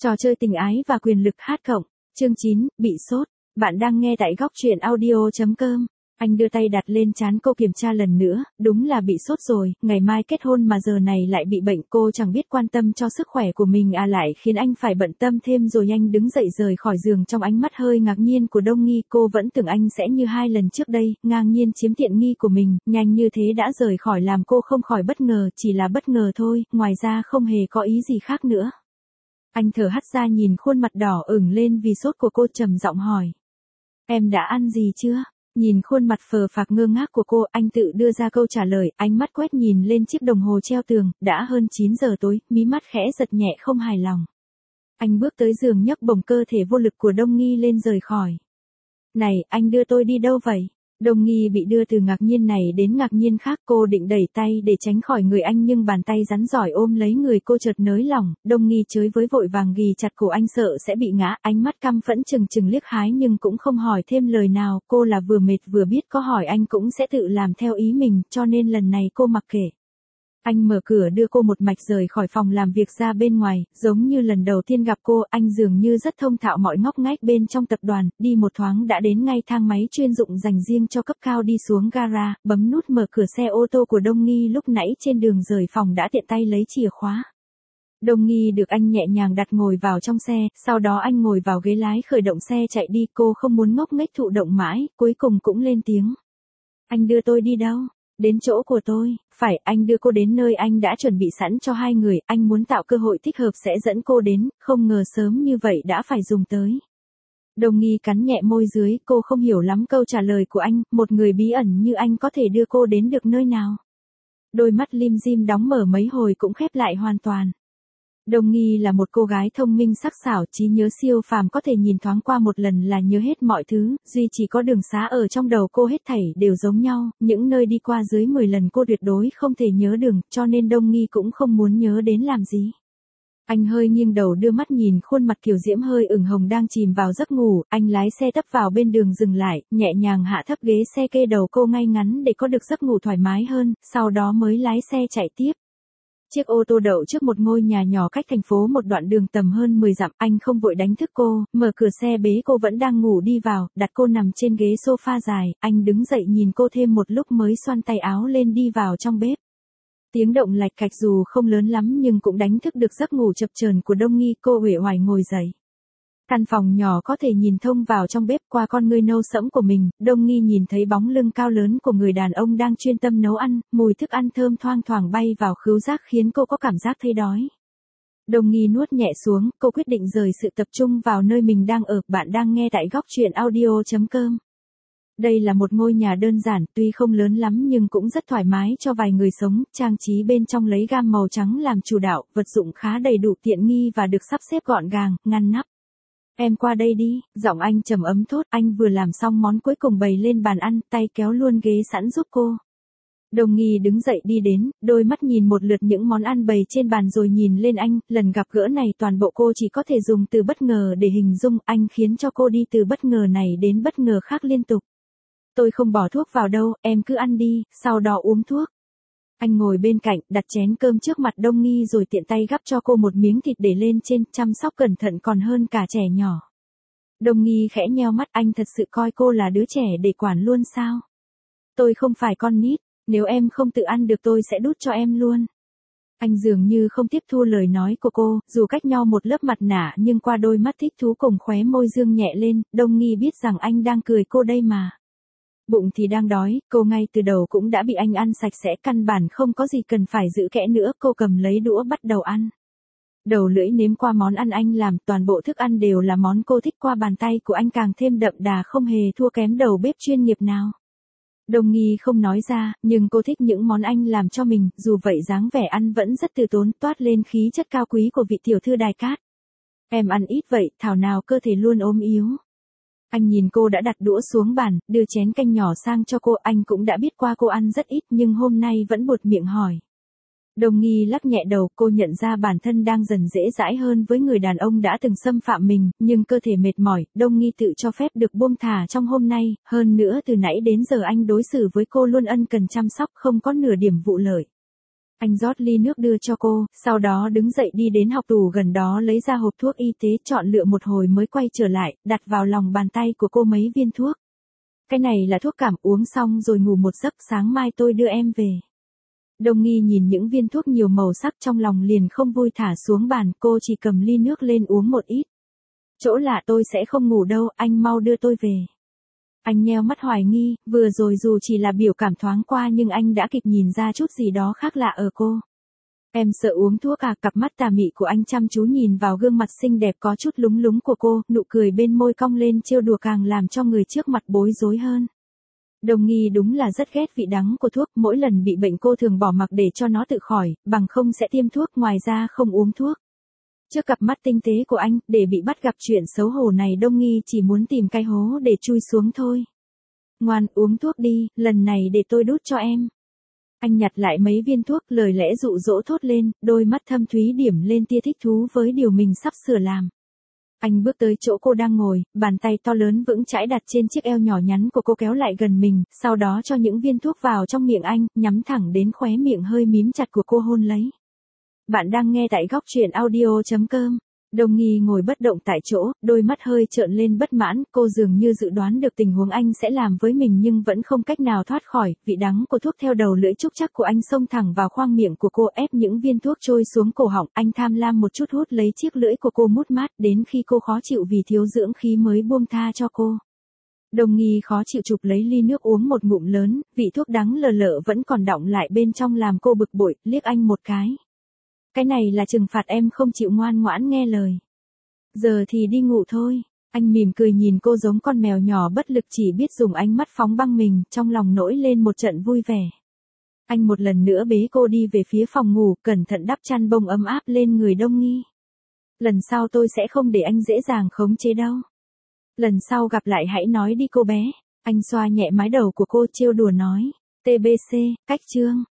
Trò chơi tình ái và quyền lực hát cộng. Chương 9, bị sốt. Bạn đang nghe tại góc truyện audio.com. Anh đưa tay đặt lên trán cô kiểm tra lần nữa, đúng là bị sốt rồi, ngày mai kết hôn mà giờ này lại bị bệnh, cô chẳng biết quan tâm cho sức khỏe của mình à, lại khiến anh phải bận tâm thêm rồi. Anh đứng dậy rời khỏi giường trong ánh mắt hơi ngạc nhiên của Đông Nghi. Cô vẫn tưởng anh sẽ như 2 lần trước đây, ngang nhiên chiếm tiện nghi của mình, nhanh như thế đã rời khỏi làm cô không khỏi bất ngờ, chỉ là bất ngờ thôi, ngoài ra không hề có ý gì khác nữa. Anh thở hắt ra nhìn khuôn mặt đỏ ửng lên vì sốt của cô, trầm giọng hỏi. Em đã ăn gì chưa? Nhìn khuôn mặt phờ phạc ngơ ngác của cô, anh tự đưa ra câu trả lời, ánh mắt quét nhìn lên chiếc đồng hồ treo tường, đã hơn 9 giờ tối, mí mắt khẽ giật nhẹ không hài lòng. Anh bước tới giường nhấc bổng cơ thể vô lực của Đông Nghi lên rời khỏi. Này, anh đưa tôi đi đâu vậy? Đông Nghi bị đưa từ ngạc nhiên này đến ngạc nhiên khác, cô định đẩy tay để tránh khỏi người anh nhưng bàn tay rắn giỏi ôm lấy người cô chợt nới lỏng. Đông Nghi chới với vội vàng ghì chặt cổ anh sợ sẽ bị ngã, ánh mắt căm phẫn chừng chừng liếc hái nhưng cũng không hỏi thêm lời nào, cô là vừa mệt vừa biết có hỏi anh cũng sẽ tự làm theo ý mình, cho nên lần này cô mặc kệ. Anh mở cửa đưa cô một mạch rời khỏi phòng làm việc ra bên ngoài, giống như lần đầu tiên gặp cô, anh dường như rất thông thạo mọi ngóc ngách bên trong tập đoàn, đi một thoáng đã đến ngay thang máy chuyên dụng dành riêng cho cấp cao, đi xuống gara, bấm nút mở cửa xe ô tô của Đông Nghi, lúc nãy trên đường rời phòng đã tiện tay lấy chìa khóa. Đông Nghi được anh nhẹ nhàng đặt ngồi vào trong xe, sau đó anh ngồi vào ghế lái khởi động xe chạy đi, cô không muốn ngốc nghếch thụ động mãi, cuối cùng cũng lên tiếng. Anh đưa tôi đi đâu? Đến chỗ của tôi. Phải, anh đưa cô đến nơi anh đã chuẩn bị sẵn cho 2 người, anh muốn tạo cơ hội thích hợp sẽ dẫn cô đến, không ngờ sớm như vậy đã phải dùng tới. Đông Nghi cắn nhẹ môi dưới, cô không hiểu lắm câu trả lời của anh, một người bí ẩn như anh có thể đưa cô đến được nơi nào. Đôi mắt lim dim đóng mở mấy hồi cũng khép lại hoàn toàn. Đông Nghi là một cô gái thông minh sắc sảo, trí nhớ siêu phàm, có thể nhìn thoáng qua một lần là nhớ hết mọi thứ, duy chỉ có đường xá ở trong đầu cô hết thảy đều giống nhau, những nơi đi qua dưới 10 lần cô tuyệt đối không thể nhớ đường, cho nên Đông Nghi cũng không muốn nhớ đến làm gì. Anh hơi nghiêng đầu đưa mắt nhìn khuôn mặt kiều diễm hơi ửng hồng đang chìm vào giấc ngủ, anh lái xe tấp vào bên đường dừng lại, nhẹ nhàng hạ thấp ghế xe kê đầu cô ngay ngắn để có được giấc ngủ thoải mái hơn, sau đó mới lái xe chạy tiếp. Chiếc ô tô đậu trước một ngôi nhà nhỏ cách thành phố một đoạn đường tầm hơn 10 dặm, anh không vội đánh thức cô, mở cửa xe bế cô vẫn đang ngủ đi vào, đặt cô nằm trên ghế sofa dài, anh đứng dậy nhìn cô thêm một lúc mới xoăn tay áo lên đi vào trong bếp. Tiếng động lạch cạch dù không lớn lắm nhưng cũng đánh thức được giấc ngủ chập chờn của Đông Nghi, cô uể oải ngồi dậy. Căn phòng nhỏ có thể nhìn thông vào trong bếp qua con ngươi nâu sẫm của mình, Đông Nghi nhìn thấy bóng lưng cao lớn của người đàn ông đang chuyên tâm nấu ăn, mùi thức ăn thơm thoang thoảng bay vào khứu giác khiến cô có cảm giác thấy đói. Đông Nghi nuốt nhẹ xuống, cô quyết định rời sự tập trung vào nơi mình đang ở. Bạn đang nghe tại góc truyện audio.com. Đây là một ngôi nhà đơn giản, tuy không lớn lắm nhưng cũng rất thoải mái cho vài người sống, trang trí bên trong lấy gam màu trắng làm chủ đạo, vật dụng khá đầy đủ tiện nghi và được sắp xếp gọn gàng, ngăn nắp. Em qua đây đi, giọng anh trầm ấm thốt, anh vừa làm xong món cuối cùng bày lên bàn ăn, tay kéo luôn ghế sẵn giúp cô. Đông Nghi đứng dậy đi đến, đôi mắt nhìn một lượt những món ăn bày trên bàn rồi nhìn lên anh, lần gặp gỡ này toàn bộ cô chỉ có thể dùng từ bất ngờ để hình dung, anh khiến cho cô đi từ bất ngờ này đến bất ngờ khác liên tục. Tôi không bỏ thuốc vào đâu, em cứ ăn đi, sau đó uống thuốc. Anh ngồi bên cạnh, đặt chén cơm trước mặt Đông Nghi rồi tiện tay gắp cho cô một miếng thịt để lên trên, chăm sóc cẩn thận còn hơn cả trẻ nhỏ. Đông Nghi khẽ nheo mắt, anh thật sự coi cô là đứa trẻ để quản luôn sao? Tôi không phải con nít, nếu em không tự ăn được tôi sẽ đút cho em luôn. Anh dường như không tiếp thu lời nói của cô, dù cách nhau một lớp mặt nạ nhưng qua đôi mắt thích thú cùng khóe môi dương nhẹ lên, Đông Nghi biết rằng anh đang cười cô đây mà. Bụng thì đang đói, cô ngay từ đầu cũng đã bị anh ăn sạch sẽ, căn bản không có gì cần phải giữ kẽ nữa, cô cầm lấy đũa bắt đầu ăn. Đầu lưỡi nếm qua món ăn anh làm, toàn bộ thức ăn đều là món cô thích, qua bàn tay của anh càng thêm đậm đà không hề thua kém đầu bếp chuyên nghiệp nào. Đông Nghi không nói ra, nhưng cô thích những món anh làm cho mình, dù vậy dáng vẻ ăn vẫn rất từ tốn, toát lên khí chất cao quý của vị tiểu thư đài cát. Em ăn ít vậy, thảo nào cơ thể luôn ốm yếu. Anh nhìn cô đã đặt đũa xuống bàn, đưa chén canh nhỏ sang cho cô, anh cũng đã biết qua cô ăn rất ít nhưng hôm nay vẫn buột miệng hỏi. Đông Nghi lắc nhẹ đầu, cô nhận ra bản thân đang dần dễ dãi hơn với người đàn ông đã từng xâm phạm mình, nhưng cơ thể mệt mỏi, Đông Nghi tự cho phép được buông thả trong hôm nay, hơn nữa từ nãy đến giờ anh đối xử với cô luôn ân cần chăm sóc, không có nửa điểm vụ lợi. Anh rót ly nước đưa cho cô, sau đó đứng dậy đi đến học tủ gần đó lấy ra hộp thuốc y tế, chọn lựa một hồi mới quay trở lại, đặt vào lòng bàn tay của cô mấy viên thuốc. Cái này là thuốc cảm, uống xong rồi ngủ một giấc, sáng mai tôi đưa em về. Đông Nghi nhìn những viên thuốc nhiều màu sắc trong lòng liền không vui, thả xuống bàn, cô chỉ cầm ly nước lên uống một ít. Chỗ lạ, tôi sẽ không ngủ đâu, anh mau đưa tôi về. Anh nheo mắt hoài nghi, vừa rồi dù chỉ là biểu cảm thoáng qua nhưng anh đã kịp nhìn ra chút gì đó khác lạ ở cô. Em sợ uống thuốc à? Cặp mắt tà mị của anh chăm chú nhìn vào gương mặt xinh đẹp có chút lúng lúng của cô, nụ cười bên môi cong lên trêu đùa càng làm cho người trước mặt bối rối hơn. Đồng Nghi đúng là rất ghét vị đắng của thuốc, mỗi lần bị bệnh cô thường bỏ mặc để cho nó tự khỏi, bằng không sẽ tiêm thuốc, ngoài ra không uống thuốc. Trước cặp mắt tinh tế của anh, để bị bắt gặp chuyện xấu hổ này Đông Nghi chỉ muốn tìm cái hố để chui xuống thôi. Ngoan, uống thuốc đi, lần này để tôi đút cho em. Anh nhặt lại mấy viên thuốc, lời lẽ dụ dỗ thốt lên, đôi mắt thâm thúy điểm lên tia thích thú với điều mình sắp sửa làm. Anh bước tới chỗ cô đang ngồi, bàn tay to lớn vững chãi đặt trên chiếc eo nhỏ nhắn của cô, kéo lại gần mình, sau đó cho những viên thuốc vào trong miệng anh, nhắm thẳng đến khóe miệng hơi mím chặt của cô hôn lấy. Bạn đang nghe tại góc truyện audio.com. Đông Nghi ngồi bất động tại chỗ, đôi mắt hơi trợn lên bất mãn, cô dường như dự đoán được tình huống anh sẽ làm với mình nhưng vẫn không cách nào thoát khỏi, vị đắng của thuốc theo đầu lưỡi trúc chắc của anh xông thẳng vào khoang miệng của cô, ép những viên thuốc trôi xuống cổ họng, anh tham lam một chút hút lấy chiếc lưỡi của cô mút mát, đến khi cô khó chịu vì thiếu dưỡng khí mới buông tha cho cô. Đông Nghi khó chịu chụp lấy ly nước uống một ngụm lớn, vị thuốc đắng lờ lợ vẫn còn đọng lại bên trong làm cô bực bội, liếc anh một cái. Cái này là trừng phạt em không chịu ngoan ngoãn nghe lời. Giờ thì đi ngủ thôi. Anh mỉm cười nhìn cô giống con mèo nhỏ bất lực chỉ biết dùng ánh mắt phóng băng mình, trong lòng nổi lên một trận vui vẻ. Anh một lần nữa bế cô đi về phía phòng ngủ, cẩn thận đắp chăn bông ấm áp lên người Đông Nghi. Lần sau tôi sẽ không để anh dễ dàng khống chế đâu. Lần sau gặp lại hãy nói đi cô bé. Anh xoa nhẹ mái đầu của cô trêu đùa nói. TBC, cách chương.